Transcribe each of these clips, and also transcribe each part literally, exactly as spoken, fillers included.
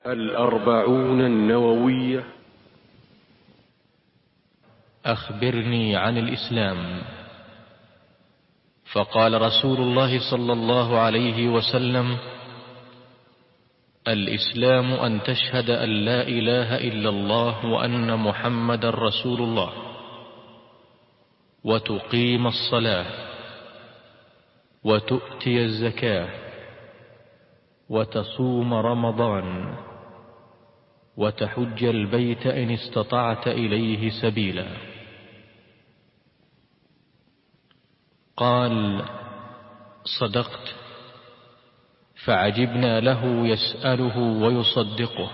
الأربعون النووية. أخبرني عن الإسلام. فقال رسول الله صلى الله عليه وسلم: الإسلام أن تشهد أن لا إله إلا الله وأن محمد رسول الله، وتقيم الصلاة، وتؤتي الزكاة، وتصوم رمضان، وتحج البيت إن استطعت إليه سبيلا. قال: صدقت. فعجبنا له يسأله ويصدقه.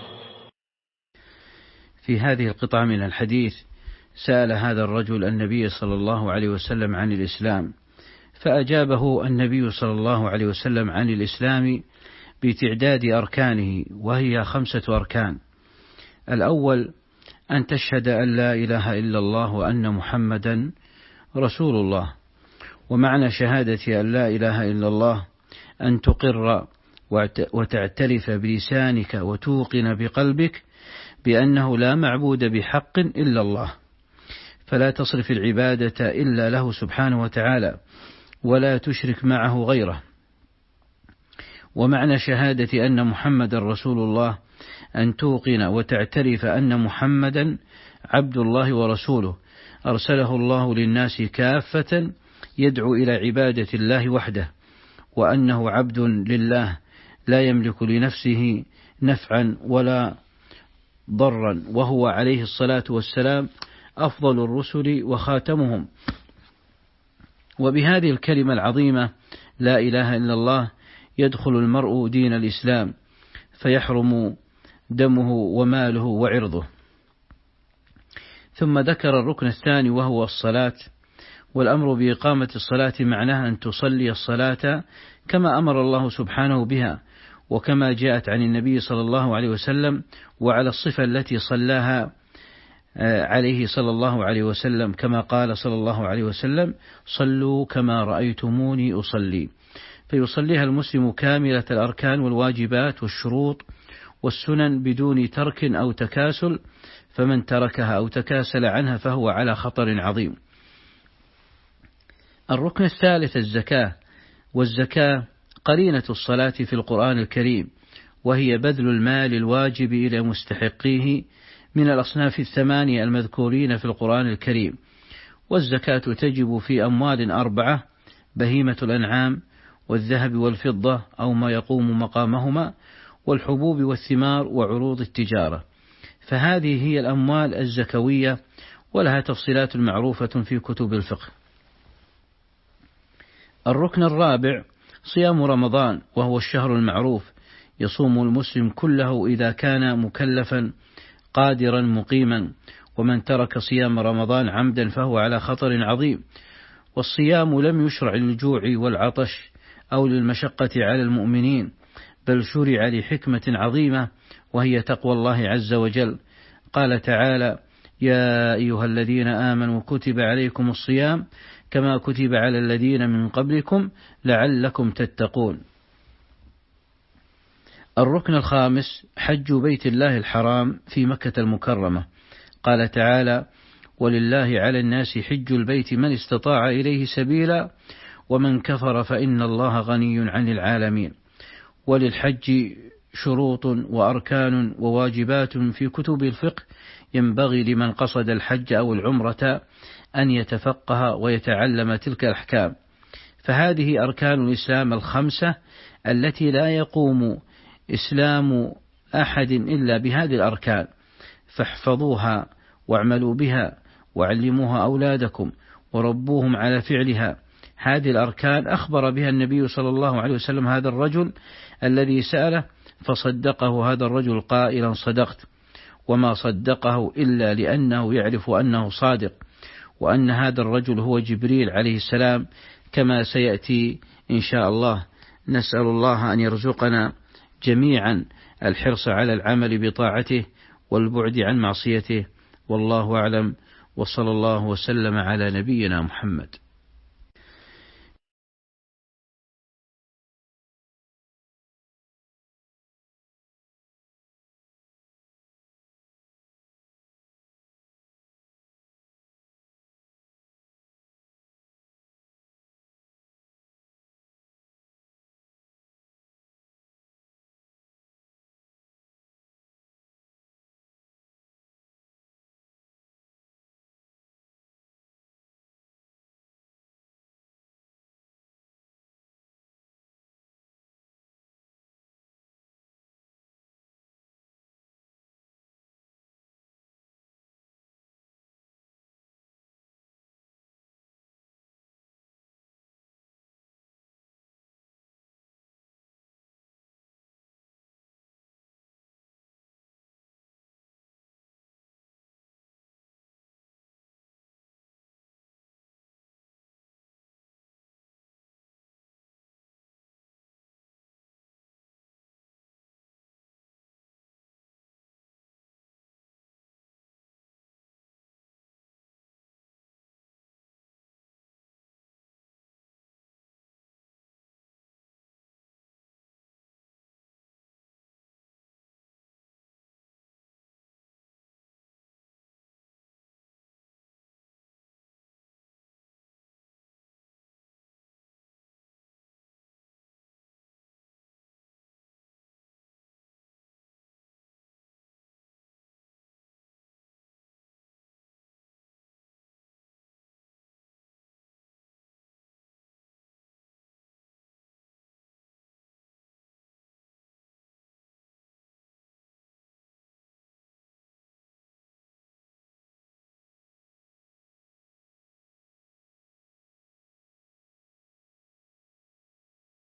في هذه القطعة من الحديث سأل هذا الرجل النبي صلى الله عليه وسلم عن الإسلام، فأجابه النبي صلى الله عليه وسلم عن الإسلام بتعداد أركانه، وهي خمسة أركان. الأول أن تشهد أن لا إله إلا الله وأن محمدا رسول الله. ومعنى شهادة أن لا إله إلا الله أن تقر وتعترف بلسانك وتوقن بقلبك بأنه لا معبود بحق إلا الله، فلا تصرف العبادة إلا له سبحانه وتعالى، ولا تشرك معه غيره. ومعنى شهادة أن محمد رسول الله أن توقن وتعترف أن محمدا عبد الله ورسوله، أرسله الله للناس كافة يدعو إلى عبادة الله وحده، وأنه عبد لله لا يملك لنفسه نفعا ولا ضرا، وهو عليه الصلاة والسلام أفضل الرسل وخاتمهم. وبهذه الكلمة العظيمة لا إله إلا الله يدخل المرء دين الإسلام، فيحرم دمه وماله وعرضه. ثم ذكر الركن الثاني وهو الصلاة، والأمر بإقامة الصلاة معناها أن تصلي الصلاة كما أمر الله سبحانه بها، وكما جاءت عن النبي صلى الله عليه وسلم، وعلى الصفة التي صلاها عليه صلى الله عليه وسلم، كما قال صلى الله عليه وسلم: صلوا كما رأيتموني أصلي. فيصليها المسلم كاملة الأركان والواجبات والشروط والسنن بدون ترك أو تكاسل، فمن تركها أو تكاسل عنها فهو على خطر عظيم. الركن الثالث الزكاة، والزكاة قرينة الصلاة في القرآن الكريم، وهي بذل المال الواجب إلى مستحقيه من الأصناف الثمانية المذكورين في القرآن الكريم. والزكاة تجب في أموال أربعة: بهيمة الأنعام، والذهب والفضة أو ما يقوم مقامهما، والحبوب والثمار، وعروض التجارة. فهذه هي الأموال الزكوية، ولها تفصيلات معروفة في كتب الفقه. الركن الرابع صيام رمضان، وهو الشهر المعروف يصوم المسلم كله إذا كان مكلفا قادرا مقيما، ومن ترك صيام رمضان عمدا فهو على خطر عظيم. والصيام لم يشرع للجوع والعطش أو للمشقة على المؤمنين، بل شرع لحكمة عظيمة، وهي تقوى الله عز وجل. قال تعالى: يا أيها الذين آمنوا كتب عليكم الصيام كما كتب على الذين من قبلكم لعلكم تتقون. الركن الخامس حج بيت الله الحرام في مكة المكرمة. قال تعالى: ولله على الناس حج البيت من استطاع إليه سبيلا ومن كفر فإن الله غني عن العالمين. وللحج شروط وأركان وواجبات في كتب الفقه، ينبغي لمن قصد الحج أو العمرة أن يتفقه ويتعلم تلك الأحكام. فهذه أركان الإسلام الخمسة التي لا يقوم إسلام أحد إلا بهذه الأركان، فاحفظوها واعملوا بها وعلموها أولادكم وربوهم على فعلها. هذه الأركان أخبر بها النبي صلى الله عليه وسلم هذا الرجل الذي سأله، فصدقه هذا الرجل قائلا: صدقت. وما صدقه إلا لأنه يعرف أنه صادق، وأن هذا الرجل هو جبريل عليه السلام، كما سيأتي إن شاء الله. نسأل الله أن يرزقنا جميعا الحرص على العمل بطاعته والبعد عن معصيته، والله أعلم، وصلى الله وسلم على نبينا محمد.